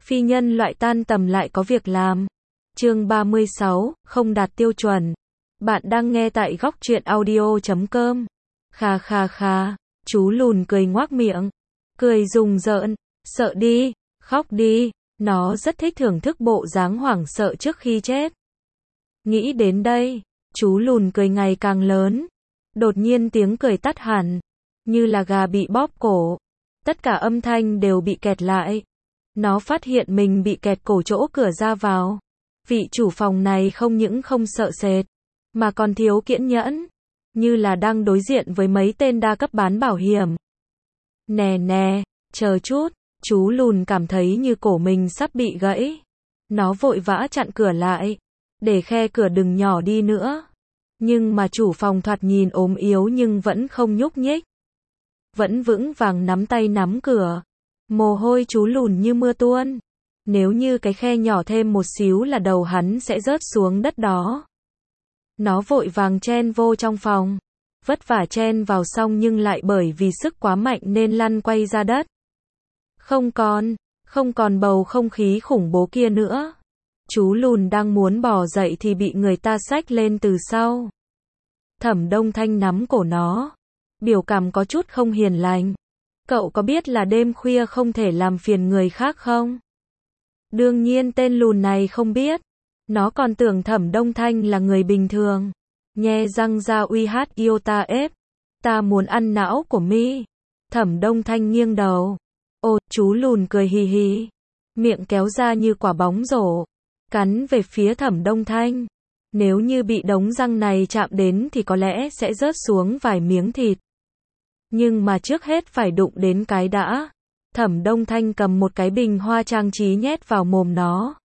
Phi nhân loại tan tầm lại có việc làm. Chương 36, không đạt tiêu chuẩn. Bạn đang nghe tại góc truyện audio.com. Khà khà khà, chú lùn cười ngoác miệng. Cười rùng rợn, sợ đi, khóc đi, nó rất thích thưởng thức bộ dáng hoảng sợ trước khi chết. Nghĩ đến đây, chú lùn cười ngày càng lớn. Đột nhiên tiếng cười tắt hẳn, như là gà bị bóp cổ. Tất cả âm thanh đều bị kẹt lại. Nó phát hiện mình bị kẹt cổ chỗ cửa ra vào. Vị chủ phòng này không những không sợ sệt, mà còn thiếu kiên nhẫn, như là đang đối diện với mấy tên đa cấp bán bảo hiểm. Nè nè, chờ chút, chú lùn cảm thấy như cổ mình sắp bị gãy. Nó vội vã chặn cửa lại, để khe cửa đừng nhỏ đi nữa. Nhưng mà chủ phòng thoạt nhìn ốm yếu nhưng vẫn không nhúc nhích. Vẫn vững vàng nắm tay nắm cửa. Mồ hôi chú lùn như mưa tuôn. Nếu như cái khe nhỏ thêm một xíu là đầu hắn sẽ rớt xuống đất đó. Nó vội vàng chen vô trong phòng. Vất vả chen vào xong nhưng lại bởi vì sức quá mạnh nên lăn quay ra đất. Không còn bầu không khí khủng bố kia nữa. Chú lùn đang muốn bò dậy thì bị người ta xách lên từ sau. Thẩm Đông Thanh nắm cổ nó. Biểu cảm có chút không hiền lành. Cậu có biết là đêm khuya không thể làm phiền người khác không? Đương nhiên tên lùn này không biết. Nó còn tưởng Thẩm Đông Thanh là người bình thường. Nhe răng ra uy hát yêu ta ép. Ta muốn ăn não của mi. Thẩm Đông Thanh nghiêng đầu. Ồ, chú lùn cười hì hì. Miệng kéo ra như quả bóng rổ. Cắn về phía Thẩm Đông Thanh. Nếu như bị đống răng này chạm đến thì có lẽ sẽ rớt xuống vài miếng thịt. Nhưng mà trước hết phải đụng đến cái đã. Thẩm Đông Thanh cầm một cái bình hoa trang trí nhét vào mồm nó.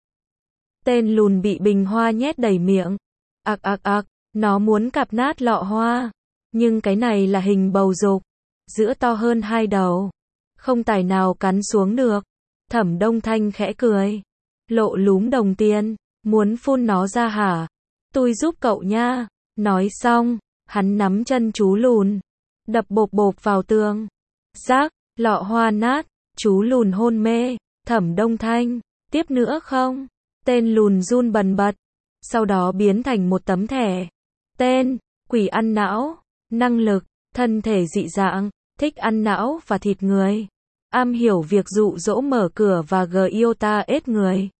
Tên lùn bị bình hoa nhét đầy miệng. Ạc ạc ạc, nó muốn cạp nát lọ hoa. Nhưng cái này là hình bầu dục. Giữa to hơn hai đầu. Không tài nào cắn xuống được. Thẩm Đông Thanh khẽ cười. Lộ lúm đồng tiền. Muốn phun nó ra hả? Tôi giúp cậu nha. Nói xong, hắn nắm chân chú lùn. Đập bộp bộp vào tường. Rác, lọ hoa nát. Chú lùn hôn mê. Thẩm Đông Thanh, tiếp nữa không? Tên lùn run bần bật. Sau đó biến thành một tấm thẻ. Tên, quỷ ăn não. Năng lực, thân thể dị dạng, thích ăn não và thịt người. Am hiểu việc dụ dỗ mở cửa và iota ết người.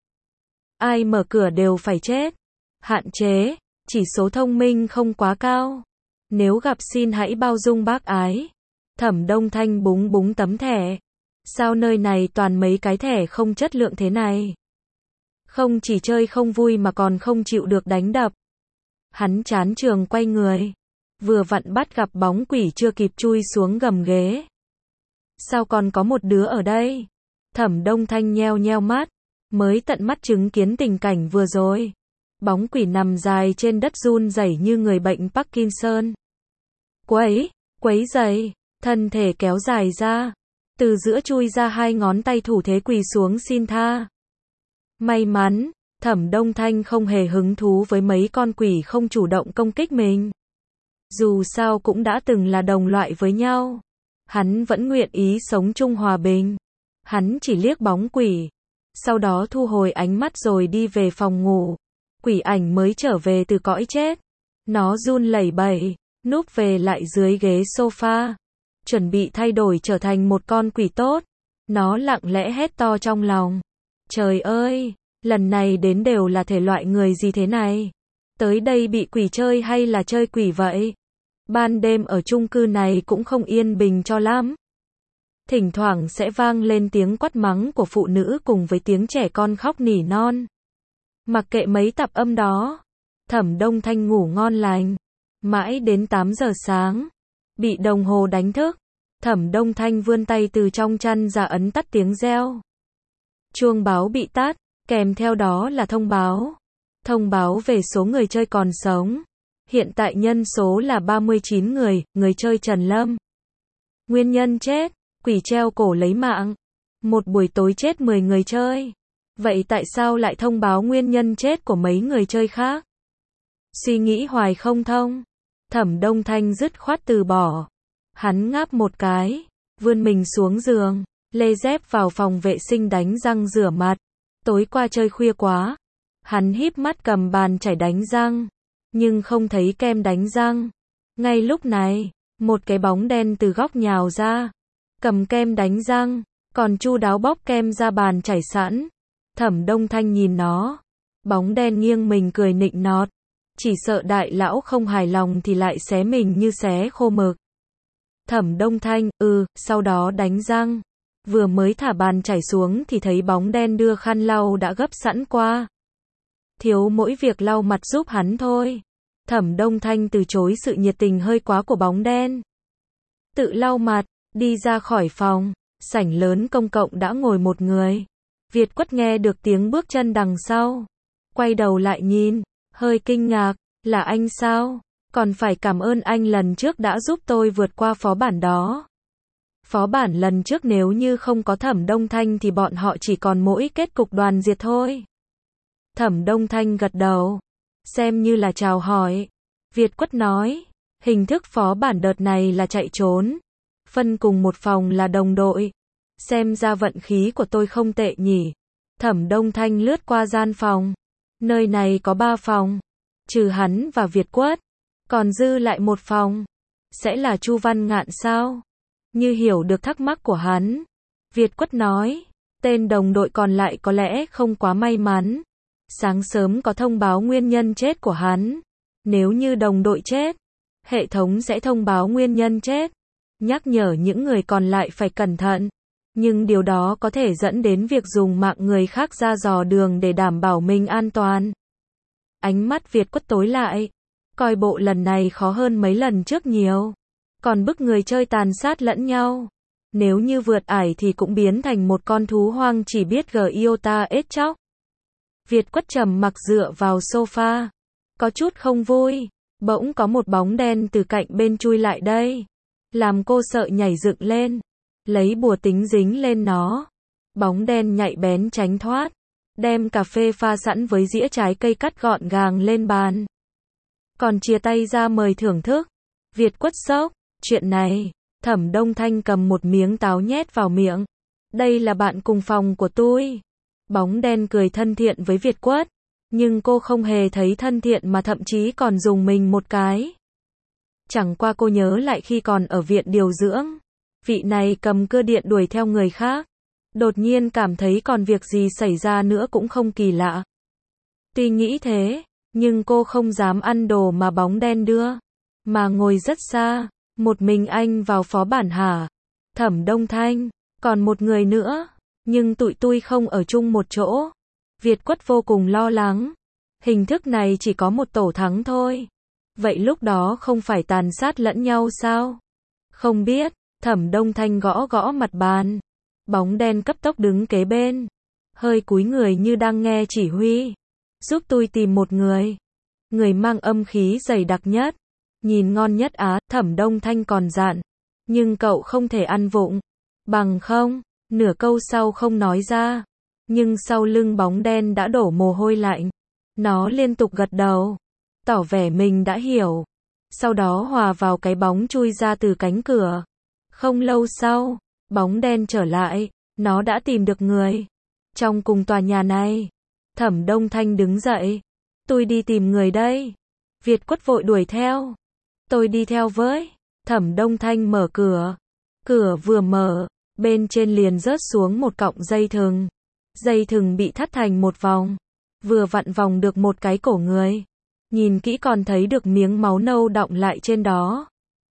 Ai mở cửa đều phải chết. Hạn chế, chỉ số thông minh không quá cao. Nếu gặp xin hãy bao dung bác ái. Thẩm Đông Thanh búng búng tấm thẻ. Sao nơi này toàn mấy cái thẻ không chất lượng thế này? Không chỉ chơi không vui mà còn không chịu được đánh đập. Hắn chán trường quay người. Vừa vặn bắt gặp bóng quỷ chưa kịp chui xuống gầm ghế. Sao còn có một đứa ở đây? Thẩm Đông Thanh nheo nheo mắt. Mới tận mắt chứng kiến tình cảnh vừa rồi. Bóng quỷ nằm dài trên đất run rẩy như người bệnh Parkinson. Quấy giày, thân thể kéo dài ra. Từ giữa chui ra hai ngón tay thủ thế quỳ xuống xin tha. May mắn, Thẩm Đông Thanh không hề hứng thú với mấy con quỷ không chủ động công kích mình. Dù sao cũng đã từng là đồng loại với nhau. Hắn vẫn nguyện ý sống chung hòa bình. Hắn chỉ liếc bóng quỷ. Sau đó thu hồi ánh mắt rồi đi về phòng ngủ. Quỷ ảnh mới trở về từ cõi chết. Nó run lẩy bẩy, núp về lại dưới ghế sofa. Chuẩn bị thay đổi trở thành một con quỷ tốt. Nó lặng lẽ hét to trong lòng. Trời ơi, lần này đến đều là thể loại người gì thế này? Tới đây bị quỷ chơi hay là chơi quỷ vậy? Ban đêm ở chung cư này cũng không yên bình cho lắm. Thỉnh thoảng sẽ vang lên tiếng quát mắng của phụ nữ cùng với tiếng trẻ con khóc nỉ non. Mặc kệ mấy tạp âm đó, Thẩm Đông Thanh ngủ ngon lành. Mãi đến 8 giờ sáng, bị đồng hồ đánh thức. Thẩm Đông Thanh vươn tay từ trong chăn ra ấn tắt tiếng reo. Chuông báo bị tắt, kèm theo đó là thông báo. Thông báo về số người chơi còn sống. Hiện tại nhân số là 39 người, người chơi Trần Lâm. Nguyên nhân chết, quỷ treo cổ lấy mạng. Một buổi tối chết 10 người chơi. Vậy tại sao lại thông báo nguyên nhân chết của mấy người chơi khác? Suy nghĩ hoài không thông. Thẩm Đông Thanh dứt khoát từ bỏ. Hắn ngáp một cái, vươn mình xuống giường, lê dép vào phòng vệ sinh đánh răng rửa mặt. Tối qua chơi khuya quá. Hắn híp mắt cầm bàn chải đánh răng, nhưng không thấy kem đánh răng. Ngay lúc này, một cái bóng đen từ góc nhào ra, cầm kem đánh răng, còn chu đáo bóc kem ra bàn chải sẵn. Thẩm Đông Thanh nhìn nó, bóng đen nghiêng mình cười nịnh nọt, chỉ sợ đại lão không hài lòng thì lại xé mình như xé khô mực. Thẩm Đông Thanh, sau đó đánh răng. Vừa mới thả bàn chải xuống thì thấy bóng đen đưa khăn lau đã gấp sẵn qua. Thiếu mỗi việc lau mặt giúp hắn thôi. Thẩm Đông Thanh từ chối sự nhiệt tình hơi quá của bóng đen. Tự lau mặt, đi ra khỏi phòng, sảnh lớn công cộng đã ngồi một người. Việt Quất nghe được tiếng bước chân đằng sau. Quay đầu lại nhìn, hơi kinh ngạc, là anh sao? Còn phải cảm ơn anh lần trước đã giúp tôi vượt qua phó bản đó. Phó bản lần trước nếu như không có Thẩm Đông Thanh thì bọn họ chỉ còn mỗi kết cục đoàn diệt thôi. Thẩm Đông Thanh gật đầu, xem như là chào hỏi. Việt Quất nói, hình thức phó bản đợt này là chạy trốn, phân cùng một phòng là đồng đội. Xem ra vận khí của tôi không tệ nhỉ. Thẩm Đông Thanh lướt qua gian phòng. Nơi này có 3 phòng, trừ hắn và Việt Quất, còn dư lại một phòng. Sẽ là Chu Văn Ngạn sao? Như hiểu được thắc mắc của hắn, Việt Quất nói, tên đồng đội còn lại có lẽ không quá may mắn. Sáng sớm có thông báo nguyên nhân chết của hắn. Nếu như đồng đội chết, hệ thống sẽ thông báo nguyên nhân chết, nhắc nhở những người còn lại phải cẩn thận. Nhưng điều đó có thể dẫn đến việc dùng mạng người khác ra dò đường để đảm bảo mình an toàn. Ánh mắt Việt Quất tối lại, coi bộ lần này khó hơn mấy lần trước nhiều. Còn bức người chơi tàn sát lẫn nhau. Nếu như vượt ải thì cũng biến thành một con thú hoang chỉ biết iota ết chóc. Việt Quất trầm mặc dựa vào sofa, có chút không vui. Bỗng có một bóng đen từ cạnh bên chui lại đây, làm cô sợ nhảy dựng lên, lấy bùa tính dính lên nó. Bóng đen nhạy bén tránh thoát, đem cà phê pha sẵn với dĩa trái cây cắt gọn gàng lên bàn, còn chia tay ra mời thưởng thức. Việt Quất sốc, chuyện này. Thẩm Đông Thanh cầm một miếng táo nhét vào miệng. Đây là bạn cùng phòng của tôi. Bóng đen cười thân thiện với Việt Quất, nhưng cô không hề thấy thân thiện mà thậm chí còn dùng mình một cái. Chẳng qua cô nhớ lại khi còn ở viện điều dưỡng, vị này cầm cưa điện đuổi theo người khác. Đột nhiên cảm thấy còn việc gì xảy ra nữa cũng không kỳ lạ. Tuy nghĩ thế, nhưng cô không dám ăn đồ mà bóng đen đưa, mà ngồi rất xa. Một mình anh vào phó bản hả? Thẩm Đông Thanh, còn một người nữa, nhưng tụi tôi không ở chung một chỗ. Việt Quất vô cùng lo lắng. Hình thức này chỉ có một tổ thắng thôi. Vậy lúc đó không phải tàn sát lẫn nhau sao? Không biết. Thẩm Đông Thanh gõ gõ mặt bàn. Bóng đen cấp tốc đứng kế bên, hơi cúi người như đang nghe chỉ huy. Giúp tôi tìm một người. Người mang âm khí dày đặc nhất, nhìn ngon nhất á. Thẩm Đông Thanh còn dặn, nhưng cậu không thể ăn vụng, bằng không. Nửa câu sau không nói ra, nhưng sau lưng bóng đen đã đổ mồ hôi lạnh. Nó liên tục gật đầu, tỏ vẻ mình đã hiểu. Sau đó hòa vào cái bóng chui ra từ cánh cửa. Không lâu sau, bóng đen trở lại, nó đã tìm được người trong cùng tòa nhà này. Thẩm Đông Thanh đứng dậy, tôi đi tìm người đây. Việt Quất vội đuổi theo, tôi đi theo với. Thẩm Đông Thanh mở cửa, cửa vừa mở, bên trên liền rớt xuống một cọng dây thừng. Dây thừng bị thắt thành một vòng, vừa vặn vòng được một cái cổ người. Nhìn kỹ còn thấy được miếng máu nâu đọng lại trên đó.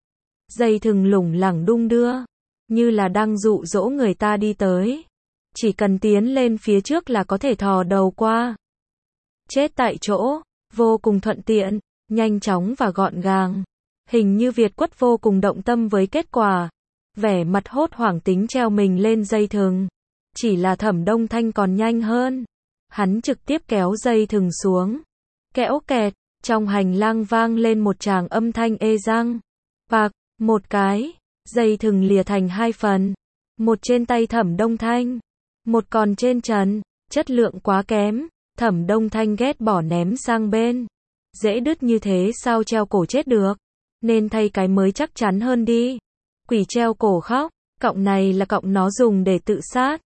Dây thừng lủng lẳng đung đưa, như là đang dụ dỗ người ta đi tới. Chỉ cần tiến lên phía trước là có thể thò đầu qua. Chết tại chỗ, vô cùng thuận tiện, nhanh chóng và gọn gàng. Hình như Việt Quất vô cùng động tâm với kết quả. Vẻ mặt hốt hoảng tính treo mình lên dây thừng. Chỉ là Thẩm Đông Thanh còn nhanh hơn. Hắn trực tiếp kéo dây thừng xuống. Kẽo kẹt, trong hành lang vang lên một tràng âm thanh ê răng. Bạc, một cái, dây thừng lìa thành hai phần. Một trên tay Thẩm Đông Thanh, một còn trên trần, chất lượng quá kém. Thẩm Đông Thanh ghét bỏ ném sang bên. Dễ đứt như thế sao treo cổ chết được, nên thay cái mới chắc chắn hơn đi. Quỷ treo cổ khóc, cọng này là cọng nó dùng để tự sát.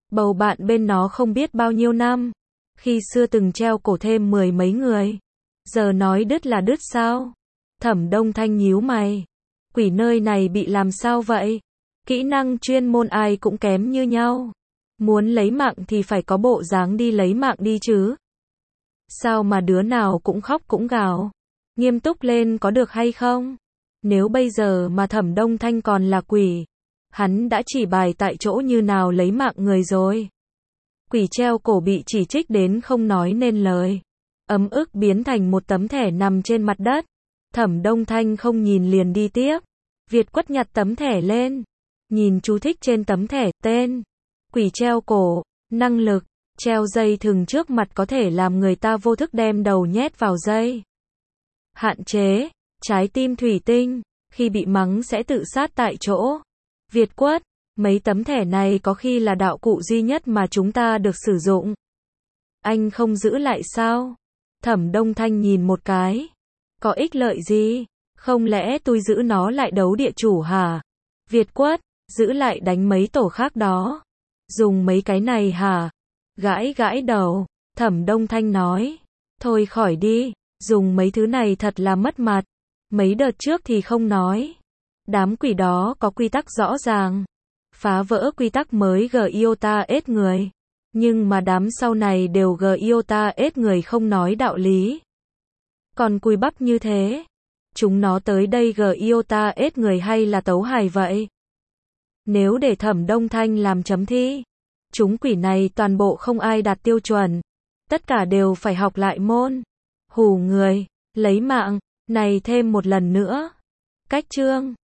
Bầu bạn bên nó không biết bao nhiêu năm. Khi xưa từng treo cổ thêm 10 mấy người. Giờ nói đứt là đứt sao? Thẩm Đông Thanh nhíu mày. Quỷ nơi này bị làm sao vậy? Kỹ năng chuyên môn ai cũng kém như nhau. Muốn lấy mạng thì phải có bộ dáng đi lấy mạng đi chứ. Sao mà đứa nào cũng khóc cũng gào? Nghiêm túc lên có được hay không? Nếu bây giờ mà Thẩm Đông Thanh còn là quỷ, hắn đã chỉ bài tại chỗ như nào lấy mạng người rồi. Quỷ treo cổ bị chỉ trích đến không nói nên lời. Ấm ức biến thành một tấm thẻ nằm trên mặt đất. Thẩm Đông Thanh không nhìn liền đi tiếp. Việt Quất nhặt tấm thẻ lên. Nhìn chú thích trên tấm thẻ, tên. Quỷ treo cổ, năng lực, treo dây thừng trước mặt có thể làm người ta vô thức đem đầu nhét vào dây. Hạn chế, trái tim thủy tinh, khi bị mắng sẽ tự sát tại chỗ. Việt Quất, mấy tấm thẻ này có khi là đạo cụ duy nhất mà chúng ta được sử dụng. Anh không giữ lại sao? Thẩm Đông Thanh nhìn một cái. Có ích lợi gì? Không lẽ tôi giữ nó lại đấu địa chủ hả? Việt Quất, giữ lại đánh mấy tổ khác đó. Dùng mấy cái này hả? Gãi gãi đầu, Thẩm Đông Thanh nói. Thôi khỏi đi, dùng mấy thứ này thật là mất mặt. Mấy đợt trước thì không nói. Đám quỷ đó có quy tắc rõ ràng. Phá vỡ quy tắc mới Giota ết người. Nhưng mà đám sau này đều Giota ết người không nói đạo lý. Còn cùi bắp như thế. Chúng nó tới đây Giota ết người hay là tấu hài vậy? Nếu để Thẩm Đông Thanh làm chấm thi, chúng quỷ này toàn bộ không ai đạt tiêu chuẩn. Tất cả đều phải học lại môn. Hù người, lấy mạng, này thêm một lần nữa. Cách chương